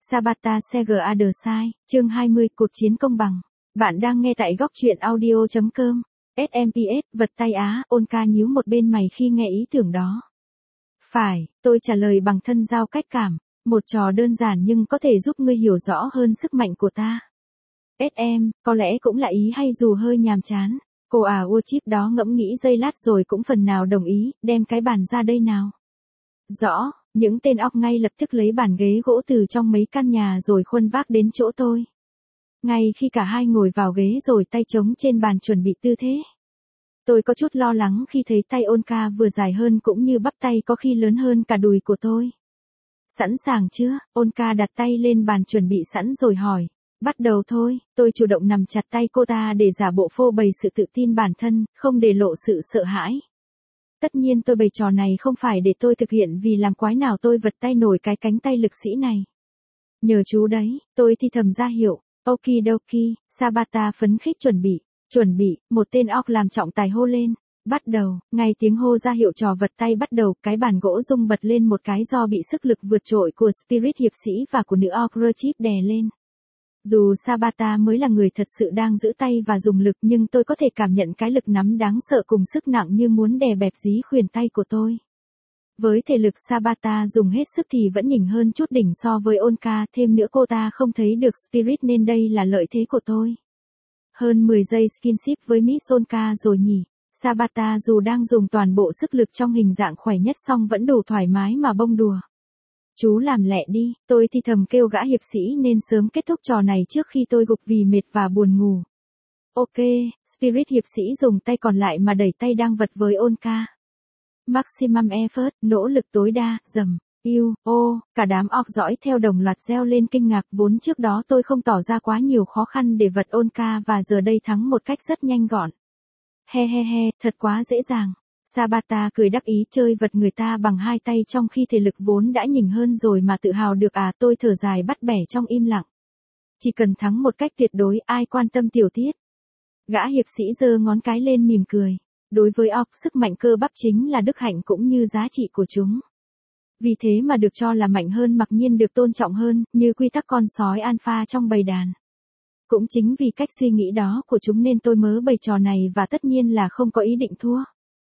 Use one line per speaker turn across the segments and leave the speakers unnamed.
Sabata Sega The Sai, chương 20, cuộc chiến công bằng. Bạn đang nghe tại góc truyện audio.com. SMPS, vật tay Á, Onka nhíu một bên mày khi nghe ý tưởng đó. Phải, tôi trả lời bằng thân giao cách cảm, một trò đơn giản nhưng có thể giúp ngươi hiểu rõ hơn sức mạnh của ta. Có lẽ cũng là ý hay dù hơi nhàm chán. Cô Chip đó ngẫm nghĩ giây lát rồi cũng phần nào đồng ý, đem cái bàn ra đây nào. Rõ, những tên óc ngay lập tức lấy bàn ghế gỗ từ trong mấy căn nhà rồi khuân vác đến chỗ tôi. Ngay khi cả hai ngồi vào ghế rồi tay trống trên bàn chuẩn bị tư thế. Tôi có chút lo lắng khi thấy tay Onka vừa dài hơn cũng như bắp tay có khi lớn hơn cả đùi của tôi. Sẵn sàng chưa? Onka đặt tay lên bàn chuẩn bị sẵn rồi hỏi. Bắt đầu thôi, tôi chủ động nằm chặt tay cô ta để giả bộ phô bày sự tự tin bản thân, không để lộ sự sợ hãi. Tất nhiên tôi bày trò này không phải để tôi thực hiện vì làm quái nào tôi vật tay nổi cái cánh tay lực sĩ này. Nhờ chú đấy, tôi thì thầm ra hiệu, okidoki, Sabata phấn khích chuẩn bị, một tên óc làm trọng tài hô lên. Bắt đầu, ngay tiếng hô ra hiệu trò vật tay bắt đầu, cái bàn gỗ rung bật lên một cái do bị sức lực vượt trội của Spirit hiệp sĩ và của nữ Chip đè lên. Dù Sabata mới là người thật sự đang giữ tay và dùng lực nhưng tôi có thể cảm nhận cái lực nắm đáng sợ cùng sức nặng như muốn đè bẹp dí khuyển tay của tôi. Với thể lực Sabata dùng hết sức thì vẫn nhỉnh hơn chút đỉnh so với Onka, thêm nữa cô ta không thấy được Spirit nên đây là lợi thế của tôi. Hơn 10 giây skinship với Miss Onka rồi nhỉ. Sabata dù đang dùng toàn bộ sức lực trong hình dạng khỏe nhất song vẫn đủ thoải mái mà bông đùa. Chú làm lẹ đi, tôi thì thầm kêu gã hiệp sĩ nên sớm kết thúc trò này trước khi tôi gục vì mệt và buồn ngủ. Ok, Spirit hiệp sĩ dùng tay còn lại mà đẩy tay đang vật với Onka. Maximum effort, nỗ lực tối đa, dầm, cả đám óc dõi theo đồng loạt reo lên kinh ngạc, vốn trước đó tôi không tỏ ra quá nhiều khó khăn để vật Onka và giờ đây thắng một cách rất nhanh gọn. He, thật quá dễ dàng. Sabata cười đắc ý chơi vật người ta bằng hai tay trong khi thể lực vốn đã nhỉnh hơn rồi mà tự hào được à, tôi thở dài bắt bẻ trong im lặng. Chỉ cần thắng một cách tuyệt đối ai quan tâm tiểu tiết. Gã hiệp sĩ giơ ngón cái lên mỉm cười. Đối với óc, sức mạnh cơ bắp chính là đức hạnh cũng như giá trị của chúng. Vì thế mà được cho là mạnh hơn mặc nhiên được tôn trọng hơn, như quy tắc con sói alpha trong bầy đàn. Cũng chính vì cách suy nghĩ đó của chúng nên tôi mớ bày trò này và tất nhiên là không có ý định thua.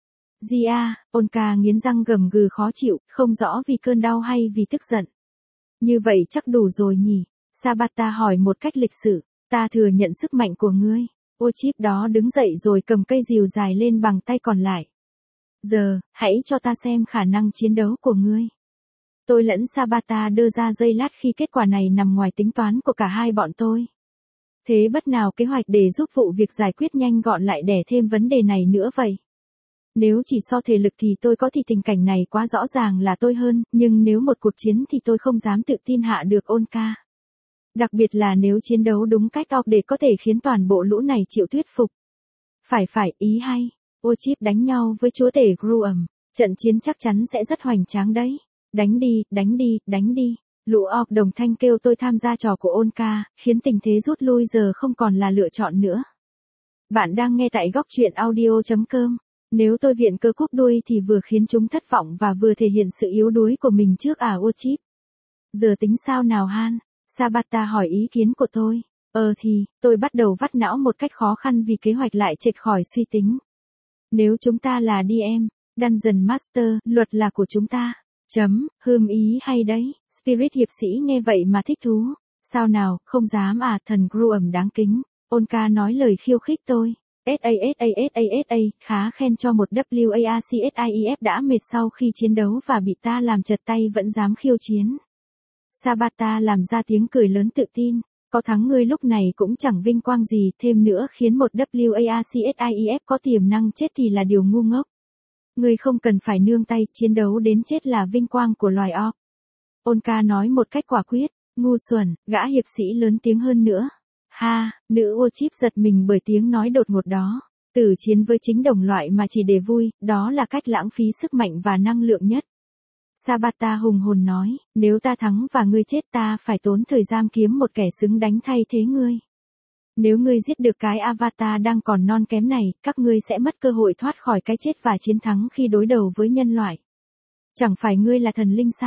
Onka nghiến răng gầm gừ khó chịu, không rõ vì cơn đau hay vì tức giận. Như vậy chắc đủ rồi nhỉ? Sabata hỏi một cách lịch sự, ta thừa nhận sức mạnh của ngươi. Chip đó đứng dậy rồi cầm cây rìu dài lên bằng tay còn lại. Giờ, hãy cho ta xem khả năng chiến đấu của ngươi. Tôi lẫn Sabata đưa ra giây lát khi kết quả này nằm ngoài tính toán của cả hai bọn tôi. Thế bất nào kế hoạch để giúp vụ việc giải quyết nhanh gọn lại đè thêm vấn đề này nữa vậy? Nếu chỉ so thể lực thì tôi có thì tình cảnh này quá rõ ràng là tôi hơn, nhưng nếu một cuộc chiến thì tôi không dám tự tin hạ được Onka. Đặc biệt là nếu chiến đấu đúng cách để có thể khiến toàn bộ lũ này chịu thuyết phục. Phải, ý hay. Chip đánh nhau với chúa tể Gruum. Trận chiến chắc chắn sẽ rất hoành tráng đấy. Đánh đi. Lũ óc đồng thanh kêu tôi tham gia trò của Onka, khiến tình thế rút lui giờ không còn là lựa chọn nữa. Bạn đang nghe tại góc truyện audio.com. Nếu tôi viện cơ cúp đuôi thì vừa khiến chúng thất vọng và vừa thể hiện sự yếu đuối của mình trước Chip. Giờ tính sao nào Han? Sabata hỏi ý kiến của tôi. Tôi bắt đầu vắt não một cách khó khăn vì kế hoạch lại chệch khỏi suy tính. Nếu chúng ta là DM, Dungeon Master, luật là của chúng ta. Ý hay đấy. Spirit hiệp sĩ nghe vậy mà thích thú. Sao nào, không dám à, thần Gruum đáng kính. Onka nói lời khiêu khích tôi. SA, khá khen cho một WACSIEF đã mệt sau khi chiến đấu và bị ta làm chật tay vẫn dám khiêu chiến. Sabata làm ra tiếng cười lớn tự tin. Có thắng ngươi lúc này cũng chẳng vinh quang gì, thêm nữa khiến một WACSIEF có tiềm năng chết thì là điều ngu ngốc. Ngươi không cần phải nương tay, chiến đấu đến chết là vinh quang của loài óc. Onka nói một cách quả quyết. Ngu xuẩn, gã hiệp sĩ lớn tiếng hơn nữa. Nữ Chip giật mình bởi tiếng nói đột ngột đó. Tử chiến với chính đồng loại mà chỉ để vui, đó là cách lãng phí sức mạnh và năng lượng nhất. Sabata hùng hồn nói, nếu ta thắng và ngươi chết ta phải tốn thời gian kiếm một kẻ xứng đánh thay thế ngươi. Nếu ngươi giết được cái avatar đang còn non kém này, các ngươi sẽ mất cơ hội thoát khỏi cái chết và chiến thắng khi đối đầu với nhân loại. Chẳng phải ngươi là thần linh sao?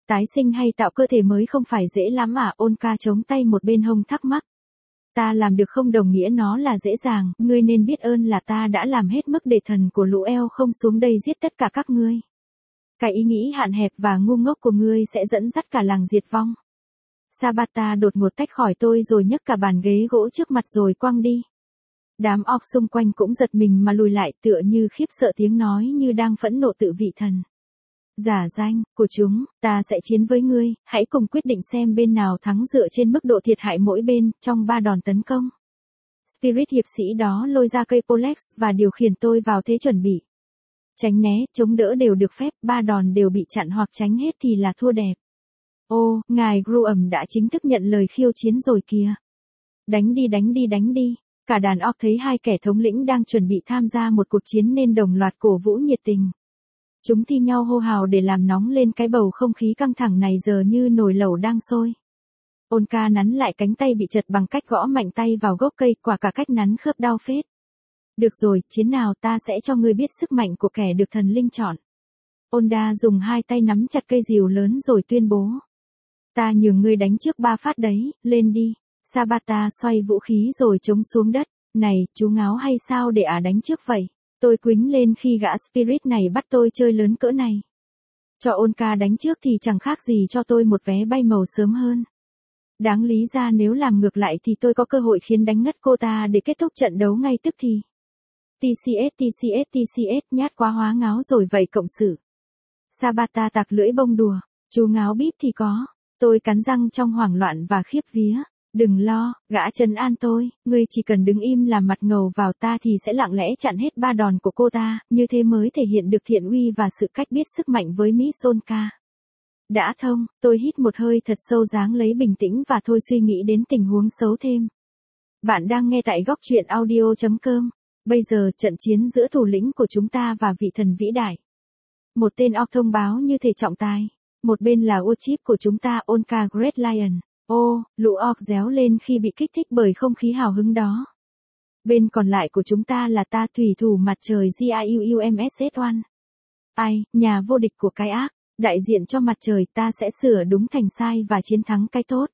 Tái sinh hay tạo cơ thể mới không phải dễ lắm à? Onka chống tay một bên hông thắc mắc. Ta làm được không đồng nghĩa nó là dễ dàng, ngươi nên biết ơn là ta đã làm hết mức để thần của lũ eo không xuống đây giết tất cả các ngươi. Cái ý nghĩ hạn hẹp và ngu ngốc của ngươi sẽ dẫn dắt cả làng diệt vong. Sabata đột ngột tách khỏi tôi rồi nhấc cả bàn ghế gỗ trước mặt rồi quăng đi. Đám orc xung quanh cũng giật mình mà lùi lại tựa như khiếp sợ tiếng nói như đang phẫn nộ tự vị thần. Giả danh của chúng, ta sẽ chiến với ngươi, hãy cùng quyết định xem bên nào thắng dựa trên mức độ thiệt hại mỗi bên trong 3 đòn tấn công. Spirit hiệp sĩ đó lôi ra cây Polex và điều khiển tôi vào thế chuẩn bị. Tránh né, chống đỡ đều được phép, 3 đòn đều bị chặn hoặc tránh hết thì là thua đẹp. Ô, ngài Gruum đã chính thức nhận lời khiêu chiến rồi kìa. Đánh đi đánh đi đánh đi. Cả đàn orc thấy hai kẻ thống lĩnh đang chuẩn bị tham gia một cuộc chiến nên đồng loạt cổ vũ nhiệt tình. Chúng thi nhau hô hào để làm nóng lên cái bầu không khí căng thẳng này giờ như nồi lẩu đang sôi. Onka nắn lại cánh tay bị chật bằng cách gõ mạnh tay vào gốc cây, quả cả cách nắn khớp đau phết. Được rồi, chiến nào ta sẽ cho ngươi biết sức mạnh của kẻ được thần linh chọn. Onda dùng hai tay nắm chặt cây rìu lớn rồi tuyên bố. Ta nhường ngươi đánh trước 3 phát đấy, lên đi. Sabata xoay vũ khí rồi chống xuống đất. Này, chú ngáo hay sao để đánh trước vậy? Tôi quýnh lên khi gã Spirit này bắt tôi chơi lớn cỡ này. Cho Onka đánh trước thì chẳng khác gì cho tôi một vé bay màu sớm hơn. Đáng lý ra nếu làm ngược lại thì tôi có cơ hội khiến đánh ngất cô ta để kết thúc trận đấu ngay tức thì. TCS nhát quá hóa ngáo rồi vậy cộng sự. Sabata tặc lưỡi bông đùa, chú ngáo bíp thì có. Tôi cắn răng trong hoảng loạn và khiếp vía. Đừng lo, gã trấn an tôi, ngươi chỉ cần đứng im làm mặt ngầu vào ta thì sẽ lặng lẽ chặn hết 3 đòn của cô ta, như thế mới thể hiện được thiện uy và sự cách biết sức mạnh với Miss Onka. Đã thông, tôi hít một hơi thật sâu ráng lấy bình tĩnh và thôi suy nghĩ đến tình huống xấu thêm. Bạn đang nghe tại góc truyện audio.com. Bây giờ trận chiến giữa thủ lĩnh của chúng ta và vị thần vĩ đại. Một tên orc thông báo như thể trọng tài. Một bên là Warchief của chúng ta Onka Great Lion. Ô, lũ orc réo lên khi bị kích thích bởi không khí hào hứng đó. Bên còn lại của chúng ta là ta thủy thủ mặt trời GIUUMSS1. Ai, nhà vô địch của cái ác, đại diện cho mặt trời ta sẽ sửa đúng thành sai và chiến thắng cái tốt.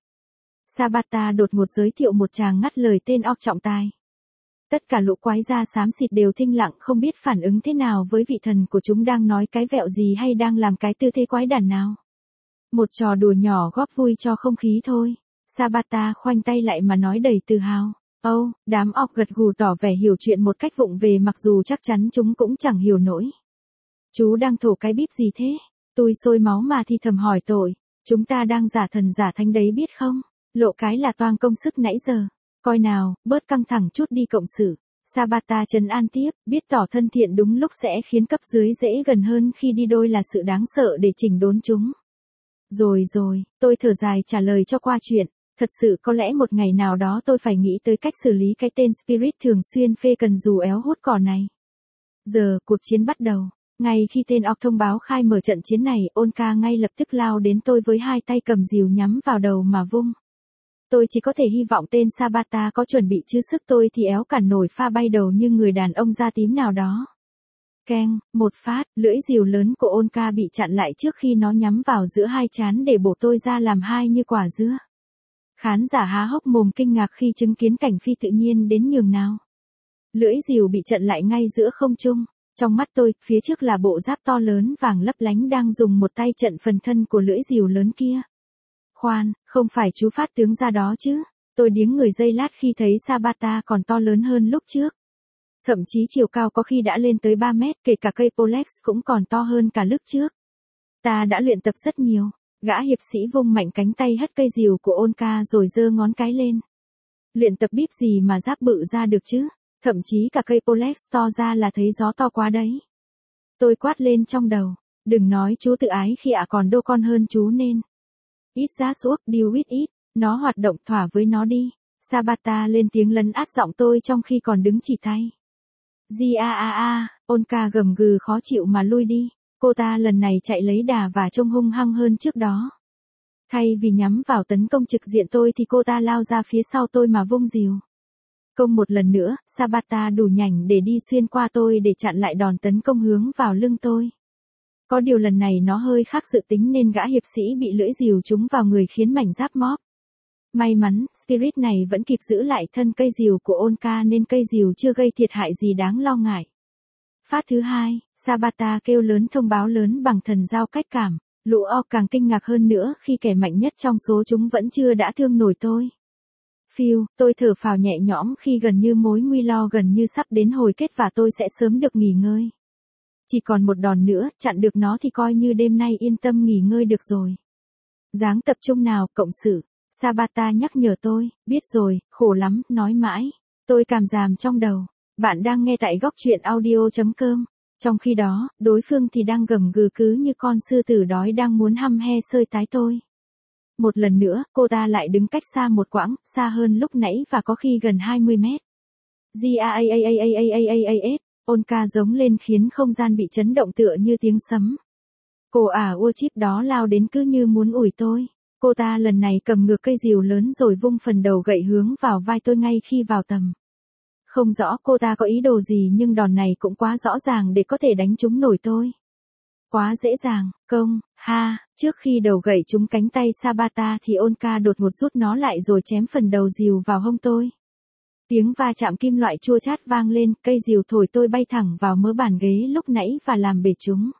Sabata đột ngột giới thiệu một tràng ngắt lời tên orc trọng tài. Tất cả lũ quái da xám xịt đều thinh lặng không biết phản ứng thế nào với vị thần của chúng đang nói cái vẹo gì hay đang làm cái tư thế quái đản nào. Một trò đùa nhỏ góp vui cho không khí thôi. Sabata khoanh tay lại mà nói đầy tự hào. Đám orc gật gù tỏ vẻ hiểu chuyện một cách vụng về mặc dù chắc chắn chúng cũng chẳng hiểu nổi. Chú đang thổ cái bíp gì thế? Tôi sôi máu mà thì thầm hỏi tội. Chúng ta đang giả thần giả thánh đấy biết không? Lộ cái là toang công sức nãy giờ. Coi nào, bớt căng thẳng chút đi cộng sự. Sabata trấn an tiếp, biết tỏ thân thiện đúng lúc sẽ khiến cấp dưới dễ gần hơn khi đi đôi là sự đáng sợ để chỉnh đốn chúng. Rồi, tôi thở dài trả lời cho qua chuyện. Thật sự có lẽ một ngày nào đó tôi phải nghĩ tới cách xử lý cái tên Spirit thường xuyên phê cần dù éo hút cỏ này. Giờ, cuộc chiến bắt đầu. Ngay khi tên orc thông báo khai mở trận chiến này, Onka ngay lập tức lao đến tôi với hai tay cầm rìu nhắm vào đầu mà vung. Tôi chỉ có thể hy vọng tên Sabata có chuẩn bị chứ sức tôi thì éo cản nổi pha bay đầu như người đàn ông da tím nào đó. Keng, một phát, lưỡi rìu lớn của Onka bị chặn lại trước khi nó nhắm vào giữa hai trán để bổ tôi ra làm hai như quả dứa. Khán giả há hốc mồm kinh ngạc khi chứng kiến cảnh phi tự nhiên đến nhường nào. Lưỡi rìu bị chặn lại ngay giữa không trung. Trong mắt tôi, phía trước là bộ giáp to lớn vàng lấp lánh đang dùng một tay chặn phần thân của lưỡi rìu lớn kia. Khoan, không phải chú phát tướng ra đó chứ. Tôi điếng người giây lát khi thấy Sabata còn to lớn hơn lúc trước. Thậm chí chiều cao có khi đã lên tới 3 mét, kể cả cây Polex cũng còn to hơn cả lúc trước. Ta đã luyện tập rất nhiều. Gã hiệp sĩ vung mạnh cánh tay hất cây rìu của Onka rồi giơ ngón cái lên. Luyện tập bíp gì mà giáp bự ra được chứ? Thậm chí cả cây Polex to ra là thấy gió to quá đấy. Tôi quát lên trong đầu. Đừng nói chú tự ái khi còn đô con hơn chú nên. Ít ra suốt, deal with it. Nó hoạt động thỏa với nó đi. Sabata lên tiếng lấn át giọng tôi trong khi còn đứng chỉ tay. Onka gầm gừ khó chịu mà lui đi. Cô ta lần này chạy lấy đà và trông hung hăng hơn trước đó. Thay vì nhắm vào tấn công trực diện tôi thì cô ta lao ra phía sau tôi mà vung rìu. Công một lần nữa, Sabata đủ nhảnh để đi xuyên qua tôi để chặn lại đòn tấn công hướng vào lưng tôi. Có điều lần này nó hơi khác dự tính nên gã hiệp sĩ bị lưỡi rìu trúng vào người khiến mảnh giáp móp. May mắn, Spirit này vẫn kịp giữ lại thân cây rìu của Onka nên cây rìu chưa gây thiệt hại gì đáng lo ngại. Phát thứ hai, Sabata kêu lớn thông báo lớn bằng thần giao cách cảm, lũ orc càng kinh ngạc hơn nữa khi kẻ mạnh nhất trong số chúng vẫn chưa đã thương nổi tôi. Phiêu, tôi thở phào nhẹ nhõm khi gần như mối nguy lo gần như sắp đến hồi kết và tôi sẽ sớm được nghỉ ngơi. Chỉ còn một đòn nữa, chặn được nó thì coi như đêm nay yên tâm nghỉ ngơi được rồi. Dáng tập trung nào, cộng sự. Sabata nhắc nhở tôi, biết rồi, khổ lắm, nói mãi. Tôi cảm giảm trong đầu. Bạn đang nghe tại góc truyện audio.com. Trong khi đó, đối phương thì đang gầm gừ cứ như con sư tử đói đang muốn hăm he xơi tái tôi. Một lần nữa, cô ta lại đứng cách xa một quãng, xa hơn lúc nãy và có khi gần 20 mét. Gaaaaaaaaaas, Onka giống lên khiến không gian bị chấn động tựa như tiếng sấm. Cô ua chip đó lao đến cứ như muốn ủi tôi. Cô ta lần này cầm ngược cây rìu lớn rồi vung phần đầu gậy hướng vào vai tôi ngay khi vào tầm. Không rõ cô ta có ý đồ gì nhưng đòn này cũng quá rõ ràng để có thể đánh trúng nổi tôi. Quá dễ dàng, công, ha, trước khi đầu gậy trúng cánh tay Sabata thì Onka đột ngột rút nó lại rồi chém phần đầu rìu vào hông tôi. Tiếng va chạm kim loại chua chát vang lên, cây rìu thổi tôi bay thẳng vào mớ bàn ghế lúc nãy và làm bể chúng.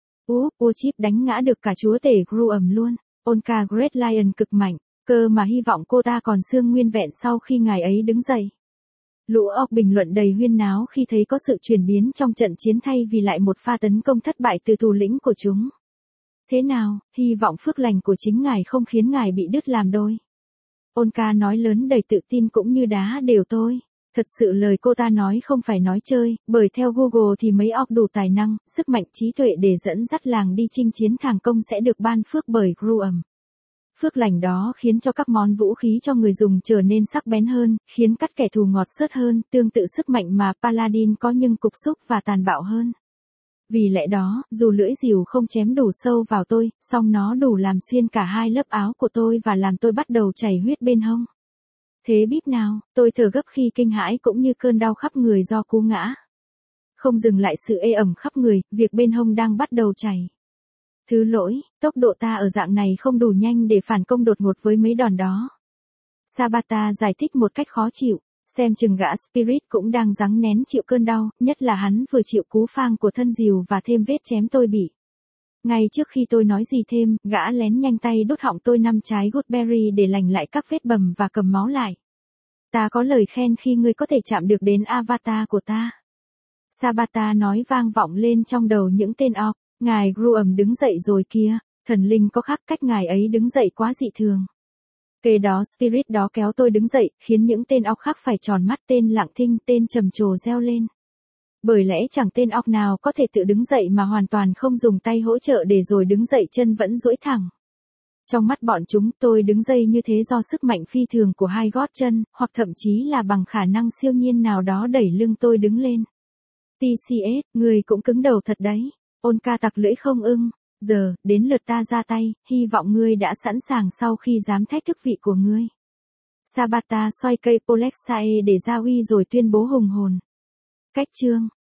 Chip đánh ngã được cả chúa tể Gruum luôn. Onka Great Lion cực mạnh, cơ mà hy vọng cô ta còn xương nguyên vẹn sau khi ngài ấy đứng dậy. Lũ orc bình luận đầy huyên náo khi thấy có sự chuyển biến trong trận chiến thay vì lại một pha tấn công thất bại từ thủ lĩnh của chúng. Thế nào, hy vọng phước lành của chính ngài không khiến ngài bị đứt làm đôi. Onka nói lớn đầy tự tin cũng như đá đều tôi. Thật sự lời cô ta nói không phải nói chơi, bởi theo Google thì mấy orc đủ tài năng, sức mạnh trí tuệ để dẫn dắt làng đi chinh chiến thành công sẽ được ban phước bởi Gruum. Phước lành đó khiến cho các món vũ khí cho người dùng trở nên sắc bén hơn, khiến cắt kẻ thù ngọt xớt hơn, tương tự sức mạnh mà Paladin có nhưng cục xúc và tàn bạo hơn. Vì lẽ đó, dù lưỡi rìu không chém đủ sâu vào tôi, song nó đủ làm xuyên cả hai lớp áo của tôi và làm tôi bắt đầu chảy huyết bên hông. Thế bíp nào, tôi thở gấp khi kinh hãi cũng như cơn đau khắp người do cú ngã. Không dừng lại sự ê ẩm khắp người, việc bên hông đang bắt đầu chảy. Thứ lỗi, tốc độ ta ở dạng này không đủ nhanh để phản công đột ngột với mấy đòn đó. Sabata giải thích một cách khó chịu, xem chừng gã Spirit cũng đang giằng nén chịu cơn đau, nhất là hắn vừa chịu cú phang của thân rìu và thêm vết chém tôi bị. Ngay trước khi tôi nói gì thêm, gã lén nhanh tay đốt họng tôi 5 trái Goodberry để lành lại các vết bầm và cầm máu lại. Ta có lời khen khi ngươi có thể chạm được đến avatar của ta. Sabata nói vang vọng lên trong đầu những tên orc. Ngài Gruum đứng dậy rồi kia, thần linh có khác cách ngài ấy đứng dậy quá dị thường. Kế đó Spirit đó kéo tôi đứng dậy, khiến những tên orc khác phải tròn mắt, tên lặng thinh, tên trầm trồ reo lên. Bởi lẽ chẳng tên orc nào có thể tự đứng dậy mà hoàn toàn không dùng tay hỗ trợ để rồi đứng dậy chân vẫn duỗi thẳng. Trong mắt bọn chúng tôi đứng dậy như thế do sức mạnh phi thường của hai gót chân, hoặc thậm chí là bằng khả năng siêu nhiên nào đó đẩy lưng tôi đứng lên. TCS, người cũng cứng đầu thật đấy. Onka tặc lưỡi không ưng. Giờ, đến lượt ta ra tay, hy vọng ngươi đã sẵn sàng sau khi dám thách thức vị của ngươi. Sabata xoay cây Polexae để ra uy rồi tuyên bố hùng hồn. Cách chương.